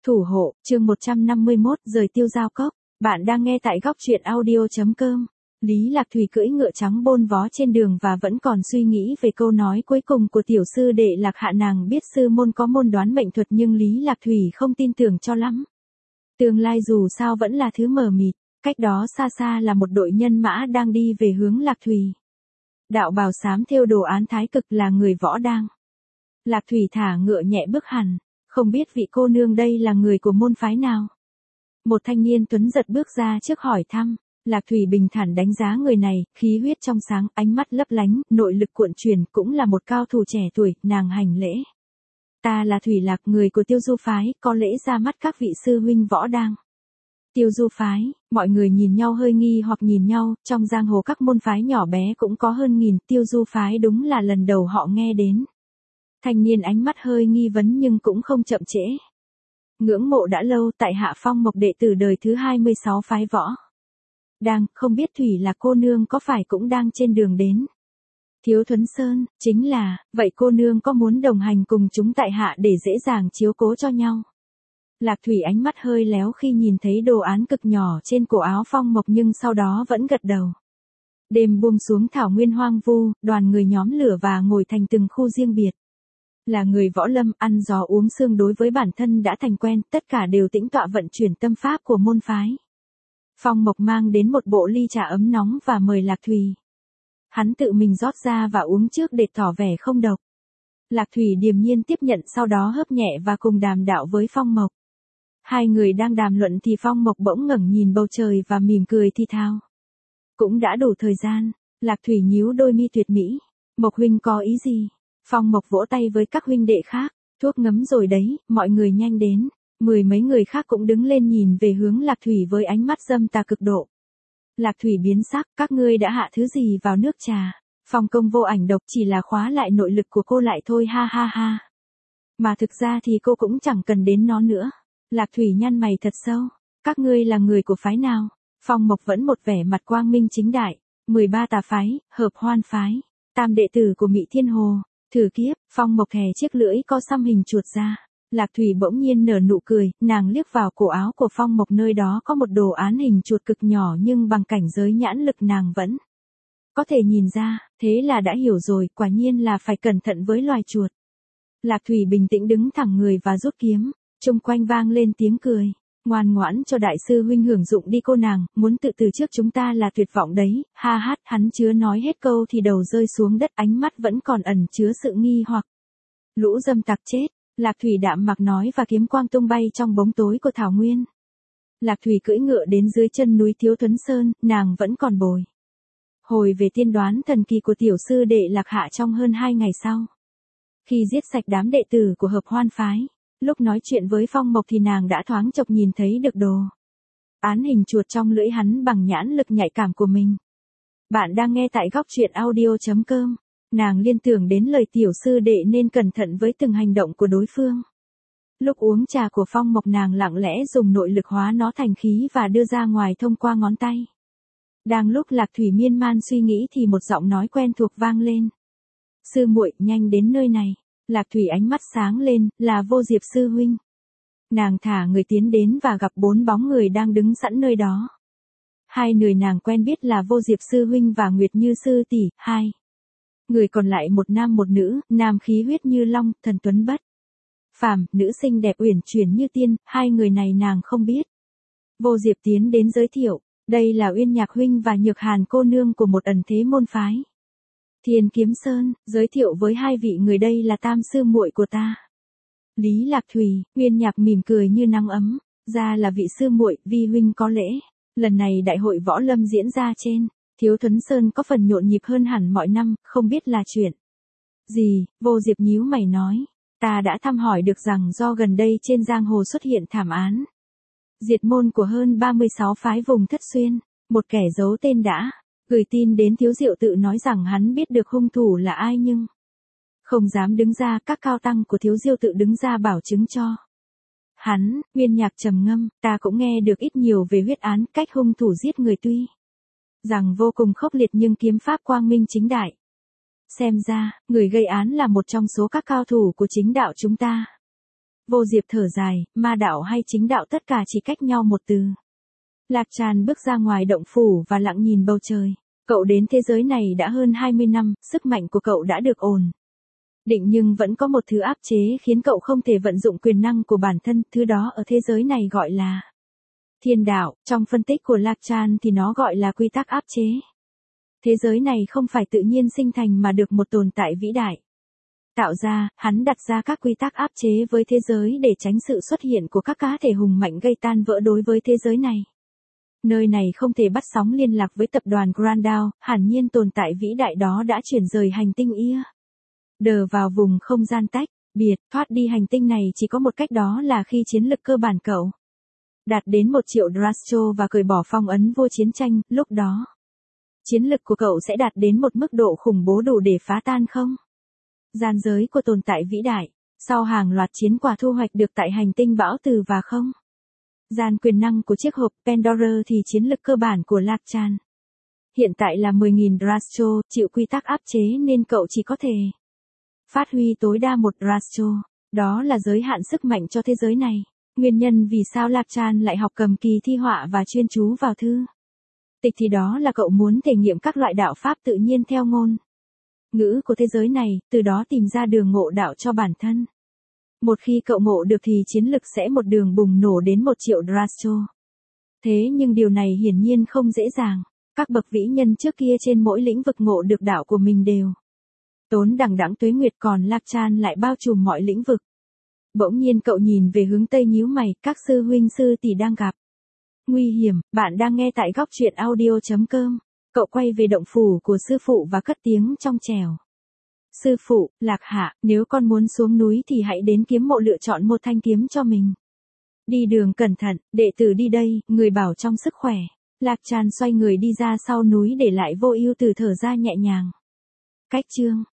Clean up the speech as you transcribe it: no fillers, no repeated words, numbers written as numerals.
Thủ hộ, chương 151, rời Tiêu Giao Cốc. Bạn đang nghe tại góc truyện audio.com. Lý Lạc Thủy cưỡi ngựa trắng bôn vó trên đường và vẫn còn suy nghĩ về câu nói cuối cùng của tiểu sư đệ Lạc Hạ. Nàng biết sư môn có môn đoán mệnh thuật nhưng Lý Lạc Thủy không tin tưởng cho lắm. Tương lai dù sao vẫn là thứ mờ mịt, cách đó xa xa là một đội nhân mã đang đi về hướng Lạc Thủy. Đạo bào xám thêu đồ án thái cực là người võ đang. Lạc Thủy thả ngựa nhẹ bước hẳn. Không biết vị cô nương đây là người của môn phái nào? Một thanh niên tuấn giật bước ra trước hỏi thăm. Lạc Thủy bình thản đánh giá người này, khí huyết trong sáng, ánh mắt lấp lánh, nội lực cuộn truyền, cũng là một cao thủ trẻ tuổi. Nàng hành lễ. Ta là Thủy Lạc, người của Tiêu Du phái, có lễ ra mắt các vị sư huynh võ đang. Tiêu Du phái, mọi người nhìn nhau hơi nghi hoặc nhìn nhau, trong giang hồ các môn phái nhỏ bé cũng có hơn nghìn, Tiêu Du phái đúng là lần đầu họ nghe đến. Thanh niên ánh mắt hơi nghi vấn nhưng cũng không chậm trễ. Ngưỡng mộ đã lâu, tại hạ Phong Mộc đệ tử đời thứ 26 phái võ. Đang, không biết Thủy là cô nương có phải cũng đang trên đường đến. Thiếu Thuấn Sơn, chính là, vậy cô nương có muốn đồng hành cùng chúng tại hạ để dễ dàng chiếu cố cho nhau? Lạc Thủy ánh mắt hơi léo khi nhìn thấy đồ án cực nhỏ trên cổ áo Phong Mộc nhưng sau đó vẫn gật đầu. Đêm buông xuống thảo nguyên hoang vu, đoàn người nhóm lửa và ngồi thành từng khu riêng biệt. Là người võ lâm, ăn gió uống sương đối với bản thân đã thành quen, tất cả đều tĩnh tọa vận chuyển tâm pháp của môn phái. Phong Mộc mang đến một bộ ly trà ấm nóng và mời Lạc Thủy. Hắn tự mình rót ra và uống trước để tỏ vẻ không độc. Lạc Thủy điềm nhiên tiếp nhận sau đó hớp nhẹ và cùng đàm đạo với Phong Mộc. Hai người đang đàm luận thì Phong Mộc bỗng ngẩng nhìn bầu trời và mỉm cười thi thao. Cũng đã đủ thời gian, Lạc Thủy nhíu đôi mi tuyệt mỹ. Mộc huynh có ý gì? Phong Mộc vỗ tay với các huynh đệ khác, thuốc ngấm rồi đấy, mọi người nhanh đến. Mười mấy người khác cũng đứng lên nhìn về hướng Lạc Thủy với ánh mắt dâm tà cực độ. Lạc Thủy biến sắc, các ngươi đã hạ thứ gì vào nước trà? Phong công vô ảnh độc chỉ là khóa lại nội lực của cô lại thôi, ha ha ha. Mà thực ra thì cô cũng chẳng cần đến nó nữa. Lạc Thủy nhăn mày thật sâu, các ngươi là người của phái nào? Phong Mộc vẫn một vẻ mặt quang minh chính đại, 13 tà phái, Hợp Hoan phái, tam đệ tử của Mị Thiên Hồ. Thử kiếp, Phong Mộc thè chiếc lưỡi co xăm hình chuột ra. Lạc Thủy bỗng nhiên nở nụ cười, nàng liếc vào cổ áo của Phong Mộc, nơi đó có một đồ án hình chuột cực nhỏ nhưng bằng cảnh giới nhãn lực nàng vẫn có thể nhìn ra, thế là đã hiểu rồi, quả nhiên là phải cẩn thận với loài chuột. Lạc Thủy bình tĩnh đứng thẳng người và rút kiếm, chung quanh vang lên tiếng cười. Ngoan ngoãn cho đại sư huynh hưởng dụng đi cô nàng, muốn tự từ trước chúng ta là tuyệt vọng đấy, ha hát. Hắn chưa nói hết câu thì đầu rơi xuống đất, ánh mắt vẫn còn ẩn chứa sự nghi hoặc. Lũ dâm tặc chết, Lạc Thủy đạm mặc nói và kiếm quang tung bay trong bóng tối của thảo nguyên. Lạc Thủy cưỡi ngựa đến dưới chân núi Thiếu Thuấn Sơn, nàng vẫn còn bồi hồi về tiên đoán thần kỳ của tiểu sư đệ Lạc Hạ trong hơn 2 ngày sau. Khi giết sạch đám đệ tử của Hợp Hoan phái, lúc nói chuyện với Phong Mộc thì nàng đã thoáng chốc nhìn thấy được đồ án hình chuột trong lưỡi hắn bằng nhãn lực nhạy cảm của mình. Bạn đang nghe tại góc truyện audio.com. Nàng liên tưởng đến lời tiểu sư đệ nên cẩn thận với từng hành động của đối phương. Lúc uống trà của Phong Mộc nàng lặng lẽ dùng nội lực hóa nó thành khí và đưa ra ngoài thông qua ngón tay. Đang lúc Lạc Thủy miên man suy nghĩ thì một giọng nói quen thuộc vang lên. Sư muội, nhanh đến nơi này. Lạc Thủy ánh mắt sáng lên, là Vô Diệp sư huynh. Nàng thả người tiến đến và gặp 4 bóng người đang đứng sẵn nơi đó. Hai người nàng quen biết là Vô Diệp sư huynh và Nguyệt Như sư tỷ, hai người còn lại một nam một nữ, nam khí huyết như long, thần tuấn bất phàm, nữ xinh đẹp uyển chuyển như tiên, hai người này nàng không biết. Vô Diệp tiến đến giới thiệu, đây là Uyên Nhạc huynh và Nhược Hàn cô nương của một ẩn thế môn phái Thiên Kiếm Sơn, giới thiệu với hai vị người đây là tam sư muội của ta. Lý Lạc Thủy, Uyên Nhạc mỉm cười như nắng ấm, ra là vị sư muội, vi huynh có lễ. Lần này đại hội võ lâm diễn ra trên Thiếu Thuấn Sơn có phần nhộn nhịp hơn hẳn mọi năm, không biết là chuyện gì. Vô Diệp nhíu mày nói, ta đã thăm hỏi được rằng do gần đây trên giang hồ xuất hiện thảm án diệt môn của hơn 36 phái vùng Thất Xuyên, một kẻ giấu tên đã gửi tin đến Thiếu Diệu Tự nói rằng hắn biết được hung thủ là ai nhưng không dám đứng ra. Các cao tăng của Thiếu Diệu Tự đứng ra bảo chứng cho hắn. Uyên Nhạc trầm ngâm, ta cũng nghe được ít nhiều về huyết án, cách hung thủ giết người tuy rằng vô cùng khốc liệt nhưng kiếm pháp quang minh chính đại. Xem ra, người gây án là một trong số các cao thủ của chính đạo chúng ta. Vô Diệp thở dài, ma đạo hay chính đạo tất cả chỉ cách nhau một từ. Lạc Tràn bước ra ngoài động phủ và lặng nhìn bầu trời. Cậu đến thế giới này đã hơn 20 năm, sức mạnh của cậu đã được ổn định nhưng vẫn có một thứ áp chế khiến cậu không thể vận dụng quyền năng của bản thân, thứ đó ở thế giới này gọi là thiên đạo, trong phân tích của Lạc Tràn thì nó gọi là quy tắc áp chế. Thế giới này không phải tự nhiên sinh thành mà được một tồn tại vĩ đại tạo ra, hắn đặt ra các quy tắc áp chế với thế giới để tránh sự xuất hiện của các cá thể hùng mạnh gây tan vỡ đối với thế giới này. Nơi này không thể bắt sóng liên lạc với tập đoàn Grandao, hẳn nhiên tồn tại vĩ đại đó đã chuyển rời hành tinh Ia Đờ vào vùng không gian tách biệt, thoát đi hành tinh này chỉ có một cách, đó là khi chiến lực cơ bản cậu đạt đến 1 triệu Drastro và cởi bỏ phong ấn vô chiến tranh, lúc đó chiến lực của cậu sẽ đạt đến một mức độ khủng bố đủ để phá tan không gian giới của tồn tại vĩ đại. Sau hàng loạt chiến quả thu hoạch được tại hành tinh Bão Từ và không gian quyền năng của chiếc hộp Pandora thì chiến lực cơ bản của Lạc Tràn hiện tại là 10.000 Drastro, chịu quy tắc áp chế nên cậu chỉ có thể phát huy tối đa 1 Drastro. Đó là giới hạn sức mạnh cho thế giới này. Nguyên nhân vì sao Lạc Tràn lại học cầm kỳ thi họa và chuyên chú vào thư tịch thì đó là cậu muốn thể nghiệm các loại đạo pháp tự nhiên theo ngôn ngữ của thế giới này, từ đó tìm ra đường ngộ đạo cho bản thân. Một khi cậu ngộ được thì chiến lực sẽ một đường bùng nổ đến 1 triệu Drastro. Thế nhưng điều này hiển nhiên không dễ dàng. Các bậc vĩ nhân trước kia trên mỗi lĩnh vực ngộ được đạo của mình đều tốn đằng đẵng tuế nguyệt, còn Lạc Tràn lại bao trùm mọi lĩnh vực. Bỗng nhiên cậu nhìn về hướng tây nhíu mày, các sư huynh sư tỷ đang gặp nguy hiểm. Bạn đang nghe tại góc truyện audio.com. Cậu quay về động phủ của sư phụ và cất tiếng trong trẻo. Sư phụ, Lạc Hạ, nếu con muốn xuống núi thì hãy đến kiếm mộ lựa chọn một thanh kiếm cho mình. Đi đường cẩn thận, đệ tử đi đây, người bảo trong sức khỏe. Lạc Tràn xoay người đi ra sau núi để lại Vô Ưu Tử thở ra nhẹ nhàng. Cách chương